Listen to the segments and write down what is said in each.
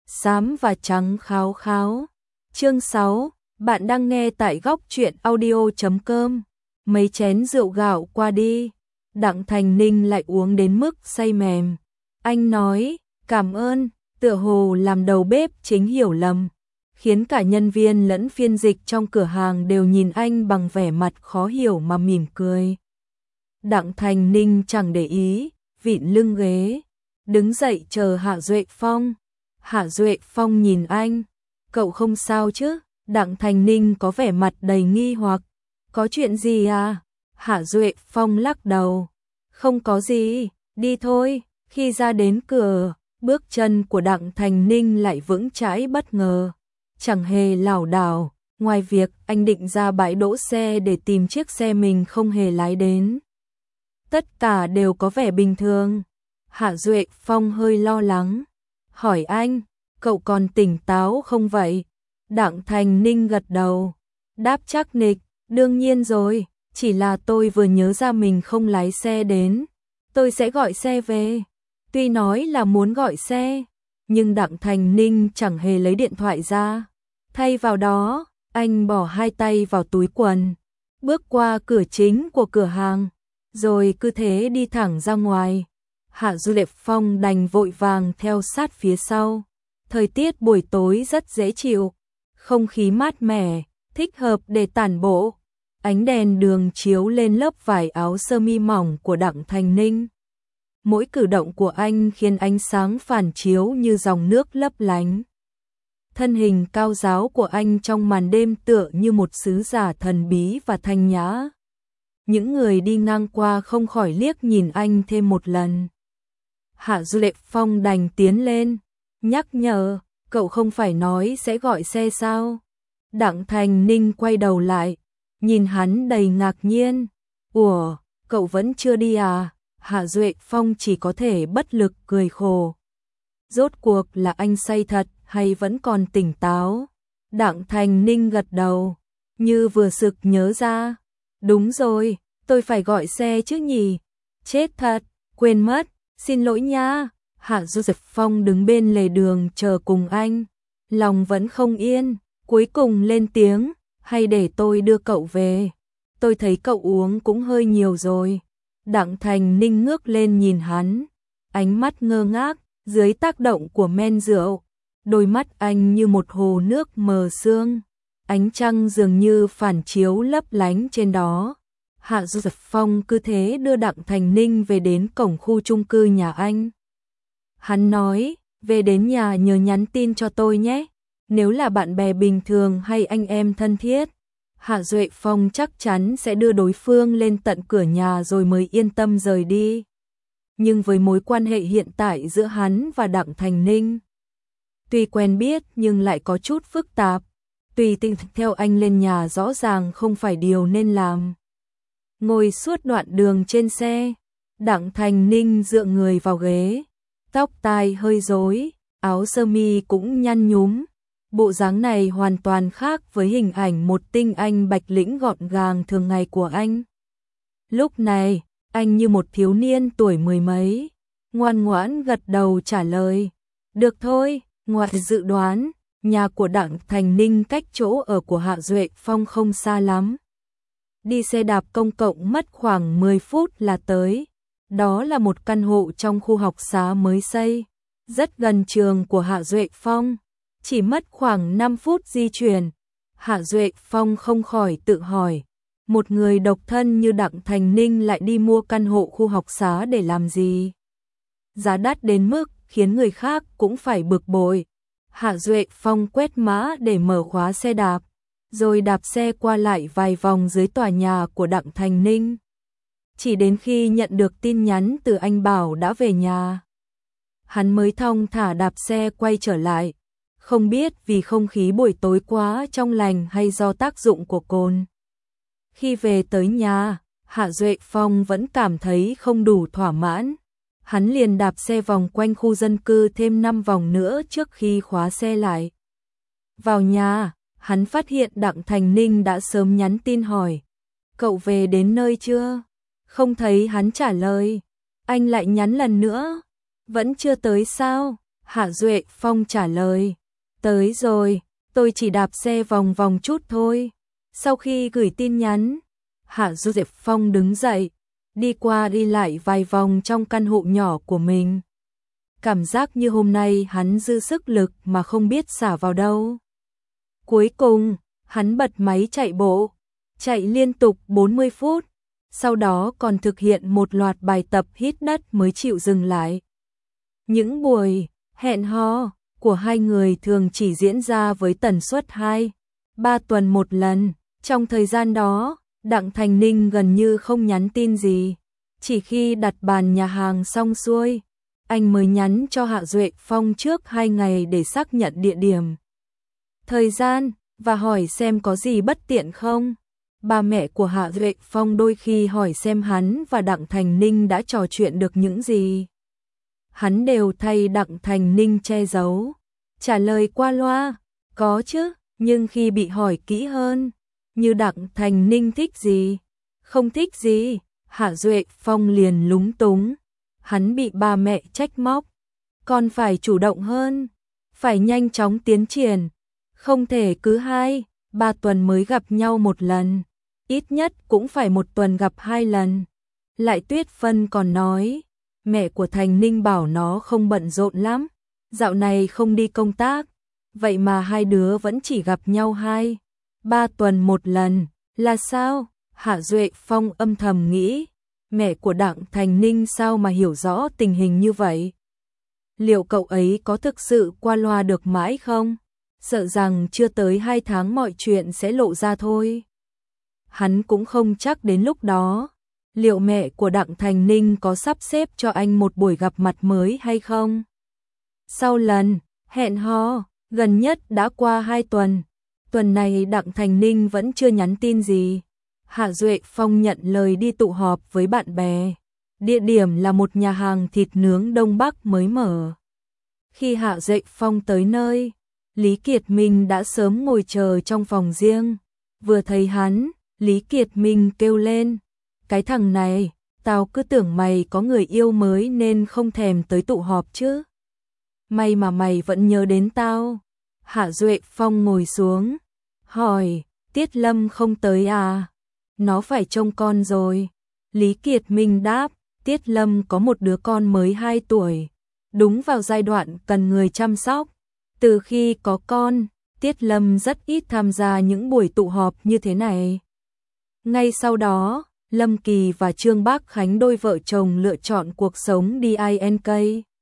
xám và trắng kháo kháo. Chương 6, bạn đang nghe tại góc truyện audio.com. Mấy chén rượu gạo qua đi, Đặng Thành Ninh lại uống đến mức say mềm. Anh nói, cảm ơn, tựa hồ làm đầu bếp chính hiểu lầm, khiến cả nhân viên lẫn phiên dịch trong cửa hàng đều nhìn anh bằng vẻ mặt khó hiểu mà mỉm cười. Đặng Thành Ninh chẳng để ý, vịn lưng ghế, đứng dậy chờ Hạ Duệ Phong. Hạ Duệ Phong nhìn anh, cậu không sao chứ? Đặng Thành Ninh có vẻ mặt đầy nghi hoặc. Có chuyện gì à? Hạ Duệ Phong lắc đầu. Không có gì, đi thôi. Khi ra đến cửa, bước chân của Đặng Thành Ninh lại vững chãi bất ngờ, chẳng hề lảo đảo, ngoài việc anh định ra bãi đỗ xe để tìm chiếc xe mình không hề lái đến. Tất cả đều có vẻ bình thường. Hạ Duệ Phong hơi lo lắng, hỏi anh, cậu còn tỉnh táo không vậy? Đặng Thành Ninh gật đầu, đáp chắc nịch, đương nhiên rồi, chỉ là tôi vừa nhớ ra mình không lái xe đến, tôi sẽ gọi xe về. Tuy nói là muốn gọi xe, nhưng Đặng Thành Ninh chẳng hề lấy điện thoại ra. Thay vào đó, anh bỏ hai tay vào túi quần, bước qua cửa chính của cửa hàng, rồi cứ thế đi thẳng ra ngoài. Hạ Duệ Phong đành vội vàng theo sát phía sau. Thời tiết buổi tối rất dễ chịu, không khí mát mẻ, thích hợp để tản bộ. Ánh đèn đường chiếu lên lớp vải áo sơ mi mỏng của Đặng Thành Ninh. Mỗi cử động của anh khiến ánh sáng phản chiếu như dòng nước lấp lánh. Thân hình cao ráo của anh trong màn đêm tựa như một sứ giả thần bí và thanh nhã. Những người đi ngang qua không khỏi liếc nhìn anh thêm một lần. Hạ Duệ Phong đành tiến lên, nhắc nhở, cậu không phải nói sẽ gọi xe sao? Đặng Thành Ninh quay đầu lại, nhìn hắn đầy ngạc nhiên. Ủa, cậu vẫn chưa đi à? Hạ Duệ Phong chỉ có thể bất lực cười khổ. Rốt cuộc là anh say thật hay vẫn còn tỉnh táo? Đặng Thành Ninh gật đầu, như vừa sực nhớ ra. Đúng rồi, tôi phải gọi xe chứ nhỉ? Chết thật, quên mất, xin lỗi nha. Hạ Duệ Phong đứng bên lề đường chờ cùng anh, lòng vẫn không yên, cuối cùng lên tiếng, hay để tôi đưa cậu về? Tôi thấy cậu uống cũng hơi nhiều rồi. Đặng Thành Ninh ngước lên nhìn hắn, ánh mắt ngơ ngác, dưới tác động của men rượu, đôi mắt anh như một hồ nước mờ sương, ánh trăng dường như phản chiếu lấp lánh trên đó. Hạ Duệ Phong cứ thế đưa Đặng Thành Ninh về đến cổng khu chung cư nhà anh. Hắn nói, về đến nhà nhớ nhắn tin cho tôi nhé, nếu là bạn bè bình thường hay anh em thân thiết, Hạ Duệ Phong chắc chắn sẽ đưa đối phương lên tận cửa nhà rồi mới yên tâm rời đi. Nhưng với mối quan hệ hiện tại giữa hắn và Đặng Thành Ninh, tuy quen biết nhưng lại có chút phức tạp, tùy tiện theo anh lên nhà rõ ràng không phải điều nên làm. Ngồi suốt đoạn đường trên xe, Đặng Thành Ninh dựa người vào ghế, tóc tai hơi rối, áo sơ mi cũng nhăn nhúm. Bộ dáng này hoàn toàn khác với hình ảnh một tinh anh bạch lĩnh gọn gàng thường ngày của anh. Lúc này, anh như một thiếu niên tuổi mười mấy, ngoan ngoãn gật đầu trả lời. Được thôi, ngoài dự đoán, nhà của Đặng Thành Ninh cách chỗ ở của Hạ Duệ Phong không xa lắm. Đi xe đạp công cộng mất khoảng 10 phút là tới. Đó là một căn hộ trong khu học xá mới xây, rất gần trường của Hạ Duệ Phong. Chỉ mất khoảng 5 phút di chuyển. Hạ Duệ Phong không khỏi tự hỏi, một người độc thân như Đặng Thành Ninh lại đi mua căn hộ khu học xá để làm gì? Giá đắt đến mức khiến người khác cũng phải bực bội. Hạ Duệ Phong quét mã để mở khóa xe đạp, rồi đạp xe qua lại vài vòng dưới tòa nhà của Đặng Thành Ninh. Chỉ đến khi nhận được tin nhắn từ anh Bảo đã về nhà, hắn mới thong thả đạp xe quay trở lại. Không biết vì không khí buổi tối quá trong lành hay do tác dụng của cồn. Khi về tới nhà, Hạ Duệ Phong vẫn cảm thấy không đủ thỏa mãn. Hắn liền đạp xe vòng quanh khu dân cư thêm 5 vòng nữa trước khi khóa xe lại. Vào nhà, hắn phát hiện Đặng Thành Ninh đã sớm nhắn tin hỏi, cậu về đến nơi chưa? Không thấy hắn trả lời. Anh lại nhắn lần nữa, vẫn chưa tới sao? Hạ Duệ Phong trả lời. Tới rồi, tôi chỉ đạp xe vòng vòng chút thôi. Sau khi gửi tin nhắn, Hạ Duệ Phong đứng dậy, đi qua đi lại vài vòng trong căn hộ nhỏ của mình. Cảm giác như hôm nay hắn dư sức lực mà không biết xả vào đâu. Cuối cùng, hắn bật máy chạy bộ, chạy liên tục 40 phút, sau đó còn thực hiện một loạt bài tập hít đất mới chịu dừng lại. Những buổi hẹn hò của hai người thường chỉ diễn ra với tần suất 2-3 tuần một lần. Trong thời gian đó, Đặng Thành Ninh gần như không nhắn tin gì. Chỉ khi đặt bàn nhà hàng xong xuôi, anh mới nhắn cho Hạ Duệ Phong trước 2 ngày để xác nhận địa điểm, thời gian và hỏi xem có gì bất tiện không. Ba mẹ của Hạ Duệ Phong đôi khi hỏi xem hắn và Đặng Thành Ninh đã trò chuyện được những gì. Hắn đều thay Đặng Thành Ninh che giấu, trả lời qua loa, có chứ, nhưng khi bị hỏi kỹ hơn, như Đặng Thành Ninh thích gì, không thích gì, Hạ Duệ Phong liền lúng túng. Hắn bị ba mẹ trách móc, còn phải chủ động hơn, phải nhanh chóng tiến triển, không thể cứ 2-3 tuần mới gặp nhau một lần, ít nhất cũng phải 1 tuần gặp 2 lần. Lại Tuyết Phân còn nói, mẹ của Thành Ninh bảo nó không bận rộn lắm, dạo này không đi công tác, vậy mà hai đứa vẫn chỉ gặp nhau 2-3 tuần một lần, là sao? Hạ Duệ Phong âm thầm nghĩ, mẹ của Đặng Thành Ninh sao mà hiểu rõ tình hình như vậy? Liệu cậu ấy có thực sự qua loa được mãi không? Sợ rằng chưa tới 2 tháng mọi chuyện sẽ lộ ra thôi. Hắn cũng không chắc đến lúc đó, liệu mẹ của Đặng Thành Ninh có sắp xếp cho anh một buổi gặp mặt mới hay không? Sau lần hẹn hò, gần nhất đã qua 2 tuần, tuần này Đặng Thành Ninh vẫn chưa nhắn tin gì. Hạ Duệ Phong nhận lời đi tụ họp với bạn bè. Địa điểm là một nhà hàng thịt nướng Đông Bắc mới mở. Khi Hạ Duệ Phong tới nơi, Lý Kiệt Minh đã sớm ngồi chờ trong phòng riêng. Vừa thấy hắn, Lý Kiệt Minh kêu lên, cái thằng này, tao cứ tưởng mày có người yêu mới nên không thèm tới tụ họp chứ. May mà mày vẫn nhớ đến tao. Hạ Duệ Phong ngồi xuống, hỏi, Tiết Lâm không tới à? Nó phải trông con rồi. Lý Kiệt Minh đáp, Tiết Lâm có một đứa con mới 2 tuổi, đúng vào giai đoạn cần người chăm sóc. Từ khi có con, Tiết Lâm rất ít tham gia những buổi tụ họp như thế này. Ngay sau đó, Lâm Kỳ và Trương Bác Khánh đôi vợ chồng lựa chọn cuộc sống DINK.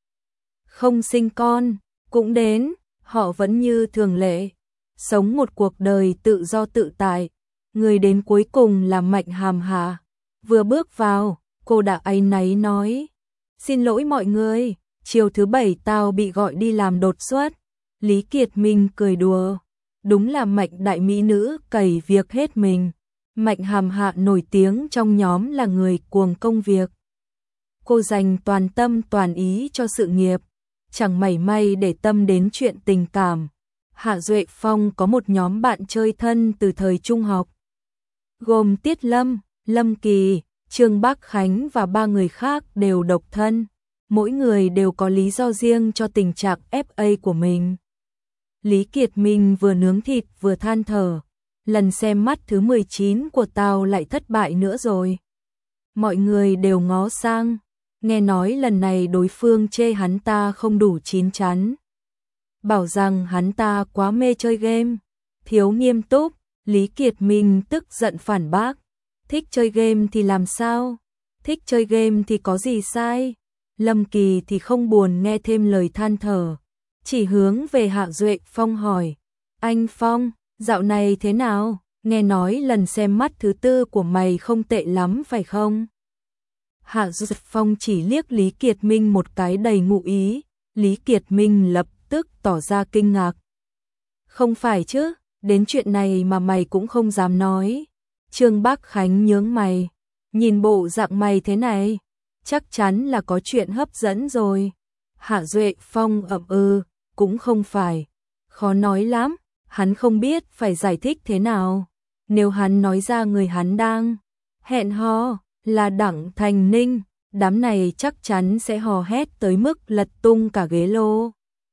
Không sinh con, cũng đến, họ vẫn như thường lệ, sống một cuộc đời tự do tự tại. Người đến cuối cùng là Mạnh Hàm Hà. Vừa bước vào, cô đã áy náy nói, xin lỗi mọi người, chiều thứ 7 tao bị gọi đi làm đột xuất. Lý Kiệt Minh cười đùa, đúng là Mạnh đại mỹ nữ cày việc hết mình. Mạnh Hàm Hạ nổi tiếng trong nhóm là người cuồng công việc. Cô dành toàn tâm toàn ý cho sự nghiệp, chẳng mảy may để tâm đến chuyện tình cảm. Hạ Duệ Phong có một nhóm bạn chơi thân từ thời trung học, gồm Tiết Lâm, Lâm Kỳ, Trương Bác Khánh và 3 người khác đều độc thân. Mỗi người đều có lý do riêng cho tình trạng FA của mình. Lý Kiệt Minh vừa nướng thịt vừa than thở, lần xem mắt thứ 19 của tao lại thất bại nữa rồi. Mọi người đều ngó sang, nghe nói lần này đối phương chê hắn ta không đủ chín chắn, bảo rằng hắn ta quá mê chơi game, thiếu nghiêm túc. Lý Kiệt Minh tức giận phản bác, thích chơi game thì làm sao? Thích chơi game thì có gì sai? Lâm Kỳ thì không buồn nghe thêm lời than thở, chỉ hướng về Hạ Duệ Phong hỏi, anh Phong, dạo này thế nào? Nghe nói lần xem mắt thứ 4 của mày không tệ lắm phải không? Hạ Duệ Phong chỉ liếc Lý Kiệt Minh một cái đầy ngụ ý. Lý Kiệt Minh lập tức tỏ ra kinh ngạc. Không phải chứ, đến chuyện này mà mày cũng không dám nói. Trương Bác Khánh nhướng mày, nhìn bộ dạng mày thế này, chắc chắn là có chuyện hấp dẫn rồi. Hạ Duệ Phong ậm cũng không phải, khó nói lắm, hắn không biết phải giải thích thế nào. Nếu hắn nói ra người hắn đang hẹn hò là Đặng Thành Ninh, đám này chắc chắn sẽ hò hét tới mức lật tung cả ghế lô.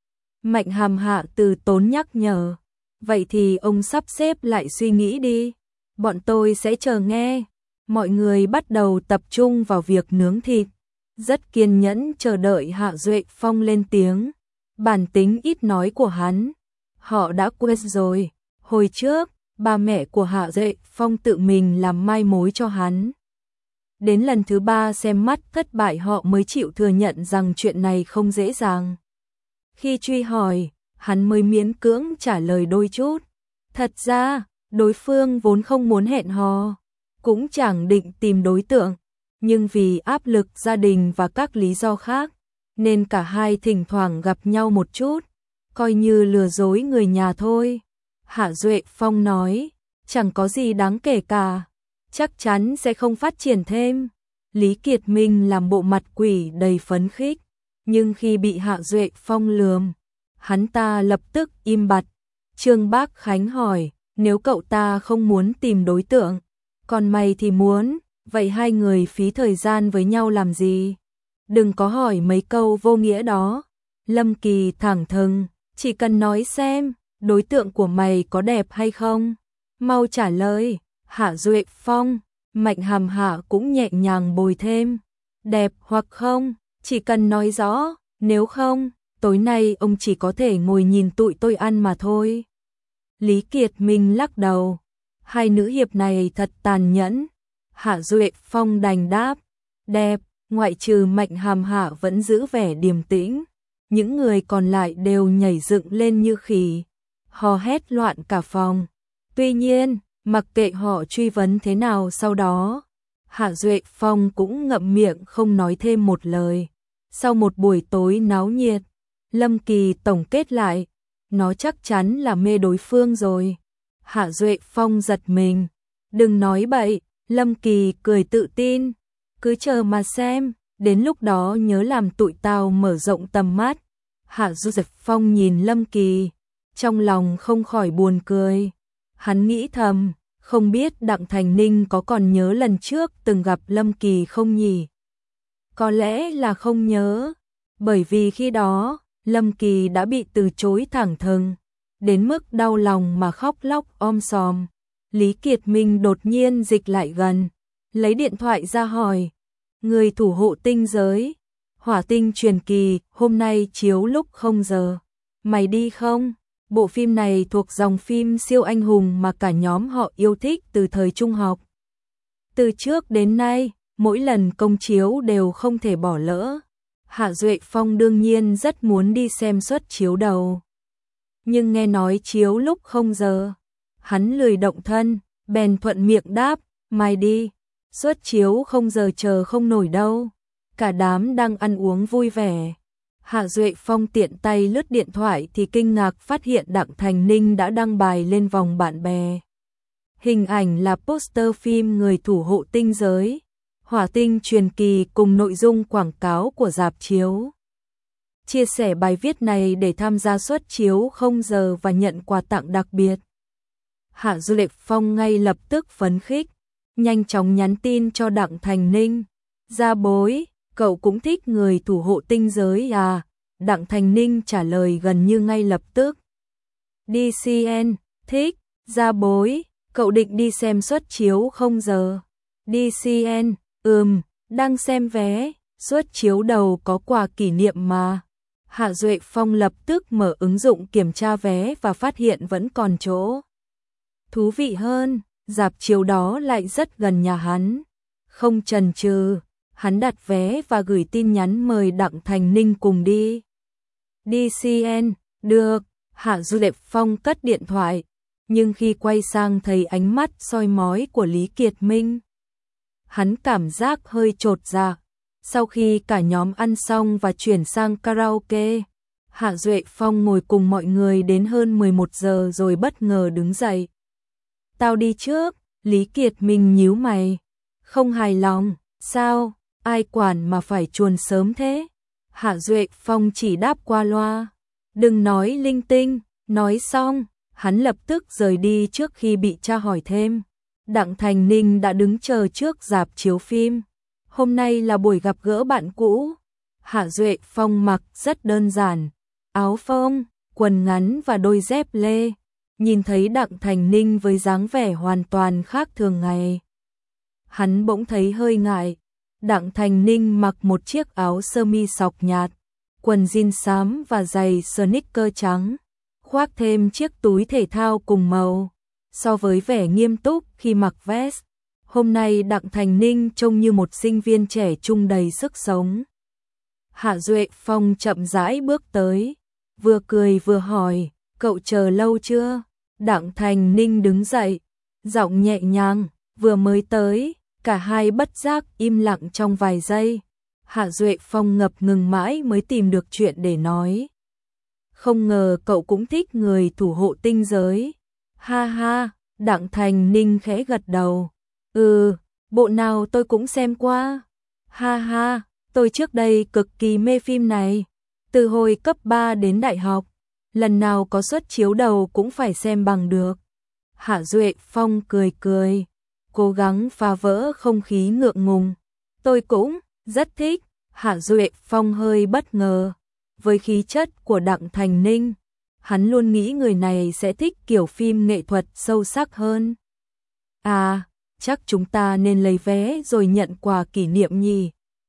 Mạnh Hàm Hạ từ tốn nhắc nhở. Vậy thì ông sắp xếp lại suy nghĩ đi. Bọn tôi sẽ chờ nghe. Mọi người bắt đầu tập trung vào việc nướng thịt. Rất kiên nhẫn chờ đợi Hạ Duệ Phong lên tiếng. Bản tính ít nói của hắn, họ đã quên rồi. Hồi trước, ba mẹ của Hạ Duệ Phong tự mình làm mai mối cho hắn. Đến lần thứ 3 xem mắt thất bại họ mới chịu thừa nhận rằng chuyện này không dễ dàng. Khi truy hỏi, hắn mới miễn cưỡng trả lời đôi chút. Thật ra, đối phương vốn không muốn hẹn hò, cũng chẳng định tìm đối tượng, nhưng vì áp lực gia đình và các lý do khác, nên cả hai thỉnh thoảng gặp nhau một chút, coi như lừa dối người nhà thôi. Hạ Duệ Phong nói, chẳng có gì đáng kể cả, chắc chắn sẽ không phát triển thêm. Lý Kiệt Minh làm bộ mặt quỷ đầy phấn khích, nhưng khi bị Hạ Duệ Phong lườm, hắn ta lập tức im bặt. Trương Bác Khánh hỏi, nếu cậu ta không muốn tìm đối tượng, còn mày thì muốn, vậy hai người phí thời gian với nhau làm gì? Đừng có hỏi mấy câu vô nghĩa đó. Lâm Kỳ thẳng thừng, chỉ cần nói xem, đối tượng của mày có đẹp hay không? Mau trả lời. Hạ Duệ Phong, Mạnh Hàm Hạ cũng nhẹ nhàng bồi thêm. Đẹp hoặc không, chỉ cần nói rõ, nếu không, tối nay ông chỉ có thể ngồi nhìn tụi tôi ăn mà thôi. Lý Kiệt Minh lắc đầu, hai nữ hiệp này thật tàn nhẫn. Hạ Duệ Phong đành đáp, đẹp, ngoại trừ Mạnh Hàm Hạ vẫn giữ vẻ điềm tĩnh. Những người còn lại đều nhảy dựng lên như khỉ, hò hét loạn cả phòng. Tuy nhiên, mặc kệ họ truy vấn thế nào sau đó, Hạ Duệ Phong cũng ngậm miệng không nói thêm một lời. Sau một buổi tối náo nhiệt, Lâm Kỳ tổng kết lại, nó chắc chắn là mê đối phương rồi. Hạ Duệ Phong giật mình, đừng nói bậy. Lâm Kỳ cười tự tin, cứ chờ mà xem, đến lúc đó nhớ làm tụi tao mở rộng tầm mắt. Hạ Duệ Phong nhìn Lâm Kỳ, trong lòng không khỏi buồn cười. Hắn nghĩ thầm, không biết Đặng Thành Ninh có còn nhớ lần trước từng gặp Lâm Kỳ không nhỉ? Có lẽ là không nhớ, bởi vì khi đó, Lâm Kỳ đã bị từ chối thẳng thừng, đến mức đau lòng mà khóc lóc om sòm. Lý Kiệt Minh đột nhiên dịch lại gần, lấy điện thoại ra hỏi, người thủ hộ tinh giới, Hỏa Tinh Truyền Kỳ, hôm nay chiếu lúc 0 giờ, mày đi không? Bộ phim này thuộc dòng phim siêu anh hùng mà cả nhóm họ yêu thích từ thời trung học. Từ trước đến nay, mỗi lần công chiếu đều không thể bỏ lỡ. Hạ Duệ Phong đương nhiên rất muốn đi xem suất chiếu đầu. Nhưng nghe nói chiếu lúc 0 giờ, hắn lười động thân, bèn thuận miệng đáp, mày đi, suất chiếu 0 giờ chờ không nổi đâu. Cả đám đang ăn uống vui vẻ. Hạ Duệ Phong tiện tay lướt điện thoại thì kinh ngạc phát hiện Đặng Thành Ninh đã đăng bài lên vòng bạn bè. Hình ảnh là poster phim Người thủ hộ tinh giới, Hỏa Tinh Truyền Kỳ cùng nội dung quảng cáo của rạp chiếu. Chia sẻ bài viết này để tham gia suất chiếu 0 giờ và nhận quà tặng đặc biệt. Hạ Duệ Phong ngay lập tức phấn khích, nhanh chóng nhắn tin cho Đặng Thành Ninh. Gia bối, cậu cũng thích Người thủ hộ tinh giới à? Đặng Thành Ninh trả lời gần như ngay lập tức. DCN, thích. Gia bối, cậu định đi xem suất chiếu 0 giờ. DCN, đang xem vé, suất chiếu đầu có quà kỷ niệm mà. Hạ Duệ Phong lập tức mở ứng dụng kiểm tra vé và phát hiện vẫn còn chỗ. Thú vị hơn, rạp chiếu đó lại rất gần nhà hắn. Không chần chừ, hắn đặt vé và gửi tin nhắn mời Đặng Thành Ninh cùng đi. DCN, được. Hạ Duệ Phong cất điện thoại, nhưng khi quay sang thấy ánh mắt soi mói của Lý Kiệt Minh, hắn cảm giác hơi chột dạ. Sau khi cả nhóm ăn xong và chuyển sang karaoke, Hạ Duệ Phong ngồi cùng mọi người đến hơn 11 giờ rồi bất ngờ đứng dậy. Tao đi trước. Lý Kiệt Minh nhíu mày, không hài lòng. Sao, ai quản mà phải chuồn sớm thế? Hạ Duệ Phong chỉ đáp qua loa, đừng nói linh tinh. Nói xong, hắn lập tức rời đi trước khi bị tra hỏi thêm. Đặng Thành Ninh đã đứng chờ trước rạp chiếu phim. Hôm nay là buổi gặp gỡ bạn cũ. Hạ Duệ Phong mặc rất đơn giản, áo phông, quần ngắn và đôi dép lê. Nhìn thấy Đặng Thành Ninh với dáng vẻ hoàn toàn khác thường ngày, hắn bỗng thấy hơi ngại. Đặng Thành Ninh mặc một chiếc áo sơ mi sọc nhạt, quần jean xám và giày sneaker trắng, khoác thêm chiếc túi thể thao cùng màu. So với vẻ nghiêm túc khi mặc vest, hôm nay Đặng Thành Ninh trông như một sinh viên trẻ trung đầy sức sống. Hạ Duệ Phong chậm rãi bước tới, vừa cười vừa hỏi, cậu chờ lâu chưa? Đặng Thành Ninh đứng dậy, giọng nhẹ nhàng, vừa mới tới. Cả hai bất giác im lặng trong vài giây. Hạ Duệ Phong ngập ngừng mãi mới tìm được chuyện để nói. Không ngờ cậu cũng thích người thủ hộ tinh giới. Ha ha, Đặng Thành Ninh khẽ gật đầu. Bộ nào tôi cũng xem qua. Ha ha, tôi trước đây cực kỳ mê phim này. Từ hồi cấp 3 đến đại học, lần nào có suất chiếu đầu cũng phải xem bằng được. Hạ Duệ Phong cười cười, cố gắng phá vỡ không khí ngượng ngùng. Tôi cũng rất thích. Hạ Duệ Phong hơi bất ngờ với khí chất của Đặng Thành Ninh. Hắn luôn nghĩ người này sẽ thích kiểu phim nghệ thuật sâu sắc hơn. À, chắc chúng ta nên lấy vé rồi nhận quà kỷ niệm nhỉ?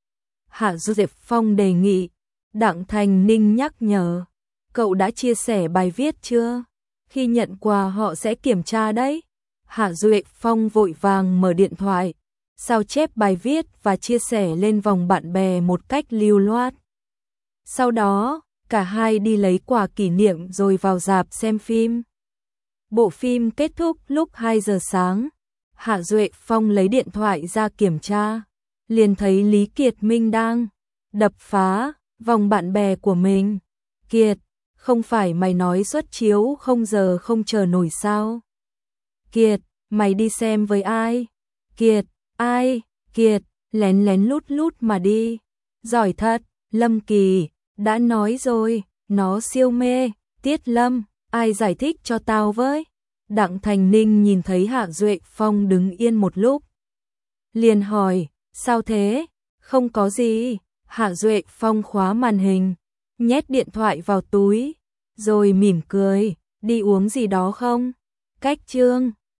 Hạ Duệ Phong đề nghị. Đặng Thành Ninh nhắc nhở. Cậu đã chia sẻ bài viết chưa? Khi nhận quà họ sẽ kiểm tra đấy. Hạ Duệ Phong vội vàng mở điện thoại, sao chép bài viết và chia sẻ lên vòng bạn bè một cách lưu loát. Sau đó, cả hai đi lấy quà kỷ niệm rồi vào rạp xem phim. Bộ phim kết thúc lúc 2 giờ sáng. Hạ Duệ Phong lấy điện thoại ra kiểm tra, liền thấy Lý Kiệt Minh đang đập phá vòng bạn bè của mình. Kiệt, không phải mày nói suất chiếu không giờ không chờ nổi sao? Kiệt, mày đi xem với ai? Kiệt, ai? Kiệt, lén lén lút lút mà đi. Giỏi thật, Lâm Kỳ, đã nói rồi, nó siêu mê. Tiết Lâm, ai giải thích cho tao với? Đặng Thành Ninh nhìn thấy Hạ Duệ Phong đứng yên một lúc, liền hỏi, sao thế? Không có gì. Hạ Duệ Phong khóa màn hình, nhét điện thoại vào túi, rồi mỉm cười, đi uống gì đó không? Cách Trương